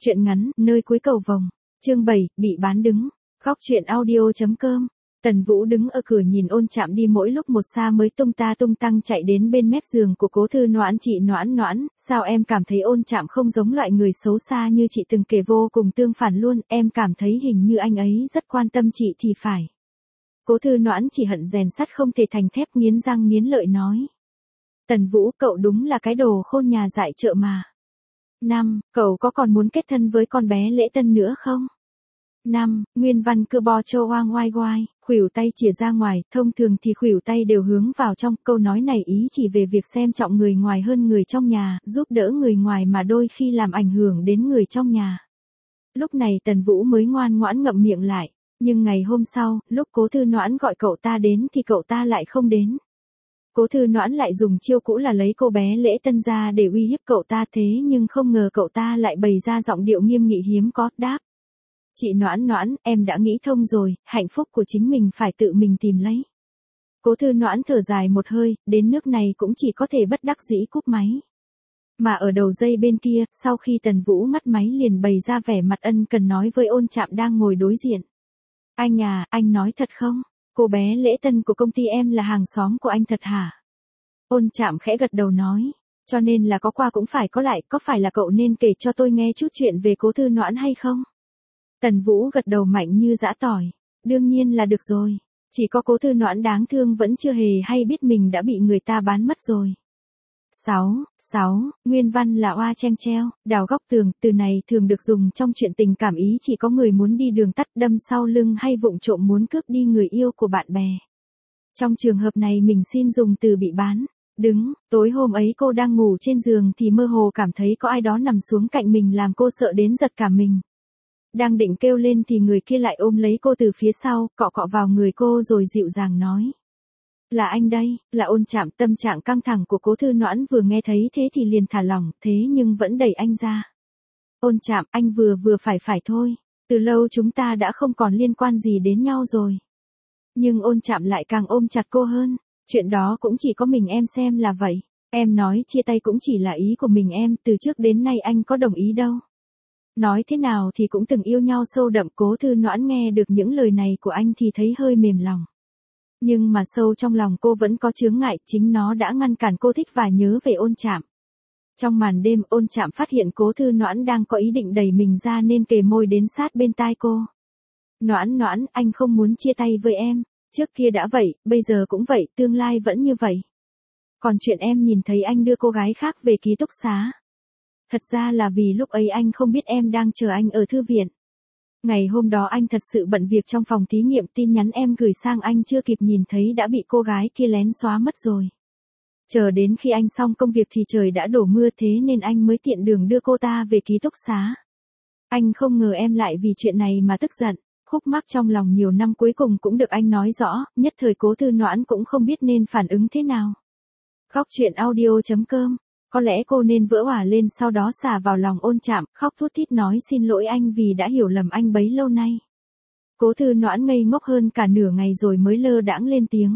Truyện ngắn, nơi cuối cầu vồng. Chương 7, bị bán đứng. Góc truyện audio.com. Tần Vũ đứng ở cửa nhìn Ôn Trạm đi mỗi lúc một xa mới tung ta tung tăng chạy đến bên mép giường của Cố Thư Noãn. Chị Noãn Noãn, sao em cảm thấy Ôn Trạm không giống loại người xấu xa như chị từng kể, vô cùng tương phản luôn, em cảm thấy hình như anh ấy rất quan tâm chị thì phải. Cố Thư Noãn chỉ hận rèn sắt không thể thành thép, nghiến răng nghiến lợi nói. Tần Vũ, cậu đúng là cái đồ khôn nhà dại chợ mà. 5. Cậu có còn muốn kết thân với con bé Lễ Tân nữa không? 5. Nguyên văn cơ bo cho oang oai oai, khuỷu tay chìa ra ngoài, thông thường thì khuỷu tay đều hướng vào trong, câu nói này ý chỉ về việc xem trọng người ngoài hơn người trong nhà, giúp đỡ người ngoài mà đôi khi làm ảnh hưởng đến người trong nhà. Lúc này Tần Vũ mới ngoan ngoãn ngậm miệng lại, nhưng ngày hôm sau, lúc Cố Thư Noãn gọi cậu ta đến thì cậu ta lại không đến. Cố Thư Noãn lại dùng chiêu cũ là lấy cô bé Lễ Tân ra để uy hiếp cậu ta, thế nhưng không ngờ cậu ta lại bày ra giọng điệu nghiêm nghị hiếm có, đáp. Chị Noãn Noãn, em đã nghĩ thông rồi, hạnh phúc của chính mình phải tự mình tìm lấy. Cố Thư Noãn thở dài một hơi, đến nước này cũng chỉ có thể bất đắc dĩ cúp máy. Mà ở đầu dây bên kia, sau khi Tần Vũ ngắt máy liền bày ra vẻ mặt ân cần nói với Ôn Trạm đang ngồi đối diện. Anh à, anh nói thật không? Cô bé Lễ Tân của công ty em là hàng xóm của anh thật hả? Ôn Trạm khẽ gật đầu nói, cho nên là có qua cũng phải có lại, có phải là cậu nên kể cho tôi nghe chút chuyện về Cố Thư Noãn hay không? Tần Vũ gật đầu mạnh như giã tỏi, đương nhiên là được rồi, chỉ có Cố Thư Noãn đáng thương vẫn chưa hề hay biết mình đã bị người ta bán mất rồi. 6. Nguyên văn là oa cheng treo, đào góc tường, từ này thường được dùng trong chuyện tình cảm, ý chỉ có người muốn đi đường tắt, đâm sau lưng hay vụng trộm muốn cướp đi người yêu của bạn bè. Trong trường hợp này mình xin dùng từ bị bán. Tối hôm ấy cô đang ngủ trên giường thì mơ hồ cảm thấy có ai đó nằm xuống cạnh mình làm cô sợ đến giật cả mình. Đang định kêu lên thì người kia lại ôm lấy cô từ phía sau, cọ cọ vào người cô rồi dịu dàng nói. Là anh đây, là Ôn Trạm. Tâm trạng căng thẳng của Cố Thư Noãn vừa nghe thấy thế thì liền thả lỏng, thế nhưng vẫn đẩy anh ra. Ôn Trạm, anh vừa phải thôi, từ lâu chúng ta đã không còn liên quan gì đến nhau rồi. Nhưng Ôn Trạm lại càng ôm chặt cô hơn, chuyện đó cũng chỉ có mình em xem là vậy, em nói chia tay cũng chỉ là ý của mình em, từ trước đến nay anh có đồng ý đâu. Nói thế nào thì cũng từng yêu nhau sâu đậm. Cố Thư Noãn nghe được những lời này của anh thì thấy hơi mềm lòng. Nhưng mà sâu trong lòng cô vẫn có chướng ngại, chính nó đã ngăn cản cô thích và nhớ về Ôn Trạm. Trong màn đêm, Ôn Trạm phát hiện Cố Thư Noãn đang có ý định đẩy mình ra nên kề môi đến sát bên tai cô. Noãn Noãn, anh không muốn chia tay với em, trước kia đã vậy, bây giờ cũng vậy, tương lai vẫn như vậy. Còn chuyện em nhìn thấy anh đưa cô gái khác về ký túc xá. Thật ra là vì lúc ấy anh không biết em đang chờ anh ở thư viện. Ngày hôm đó anh thật sự bận việc trong phòng thí nghiệm, tin nhắn em gửi sang anh chưa kịp nhìn thấy đã bị cô gái kia lén xóa mất rồi. Chờ đến khi anh xong công việc thì trời đã đổ mưa, thế nên anh mới tiện đường đưa cô ta về ký túc xá. Anh không ngờ em lại vì chuyện này mà tức giận. Khúc mắc trong lòng nhiều năm cuối cùng cũng được anh nói rõ, nhất thời Cố Thư Noãn cũng không biết nên phản ứng thế nào. Góc truyện audio.com. Có lẽ cô nên vỡ òa lên, sau đó xả vào lòng Ôn Trạm, khóc thút thít nói xin lỗi anh vì đã hiểu lầm anh bấy lâu nay. Cố Thư Noãn ngây ngốc hơn cả nửa ngày rồi mới lơ đãng lên tiếng.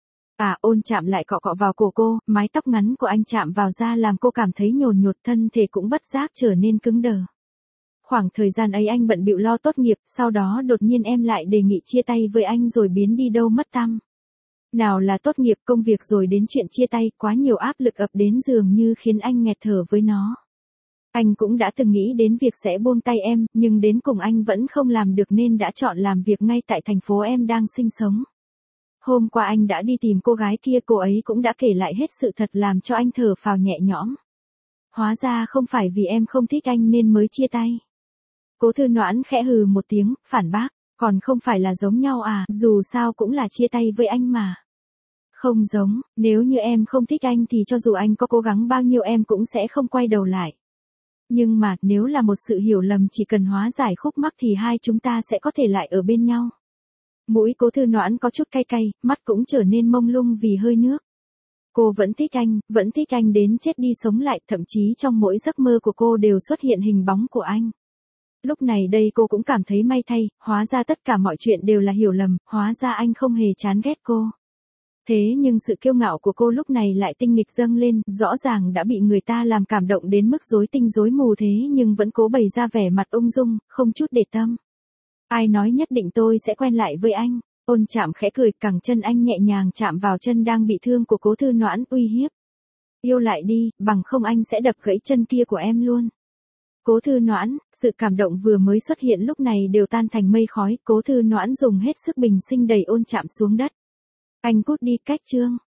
Ôn Trạm lại cọ cọ vào cổ cô, mái tóc ngắn của anh chạm vào da làm cô cảm thấy nhồn nhột, thân thể cũng bất giác trở nên cứng đờ. Khoảng thời gian ấy anh bận bịu lo tốt nghiệp, sau đó đột nhiên em lại đề nghị chia tay với anh rồi biến đi đâu mất tăm. Nào là tốt nghiệp, công việc rồi đến chuyện chia tay, quá nhiều áp lực ập đến dường như khiến anh nghẹt thở với nó. Anh cũng đã từng nghĩ đến việc sẽ buông tay em, nhưng đến cùng anh vẫn không làm được nên đã chọn làm việc ngay tại thành phố em đang sinh sống. Hôm qua anh đã đi tìm cô gái kia, cô ấy cũng đã kể lại hết sự thật làm cho anh thở phào nhẹ nhõm. Hóa ra không phải vì em không thích anh nên mới chia tay. Cố Thư Noãn khẽ hừ một tiếng, phản bác, còn không phải là giống nhau à, dù sao cũng là chia tay với anh mà. Không giống, nếu như em không thích anh thì cho dù anh có cố gắng bao nhiêu em cũng sẽ không quay đầu lại. Nhưng mà, nếu là một sự hiểu lầm chỉ cần hóa giải khúc mắc thì hai chúng ta sẽ có thể lại ở bên nhau. Mũi Cố Thư Noãn có chút cay cay, mắt cũng trở nên mông lung vì hơi nước. Cô vẫn thích anh đến chết đi sống lại, thậm chí trong mỗi giấc mơ của cô đều xuất hiện hình bóng của anh. Lúc này đây cô cũng cảm thấy may thay, hóa ra tất cả mọi chuyện đều là hiểu lầm, hóa ra anh không hề chán ghét cô. Thế nhưng sự kiêu ngạo của cô lúc này lại tinh nghịch dâng lên, rõ ràng đã bị người ta làm cảm động đến mức rối tinh rối mù thế nhưng vẫn cố bày ra vẻ mặt ung dung, không chút để tâm. Ai nói nhất định tôi sẽ quen lại với anh? Ôn Trạm khẽ cười, cẳng chân anh nhẹ nhàng chạm vào chân đang bị thương của Cố Thư Noãn, uy hiếp. Yêu lại đi, bằng không anh sẽ đập gãy chân kia của em luôn. Cố Thư Noãn, sự cảm động vừa mới xuất hiện lúc này đều tan thành mây khói, Cố Thư Noãn dùng hết sức bình sinh đẩy Ôn Trạm xuống đất. Anh cút đi, Cách Trương.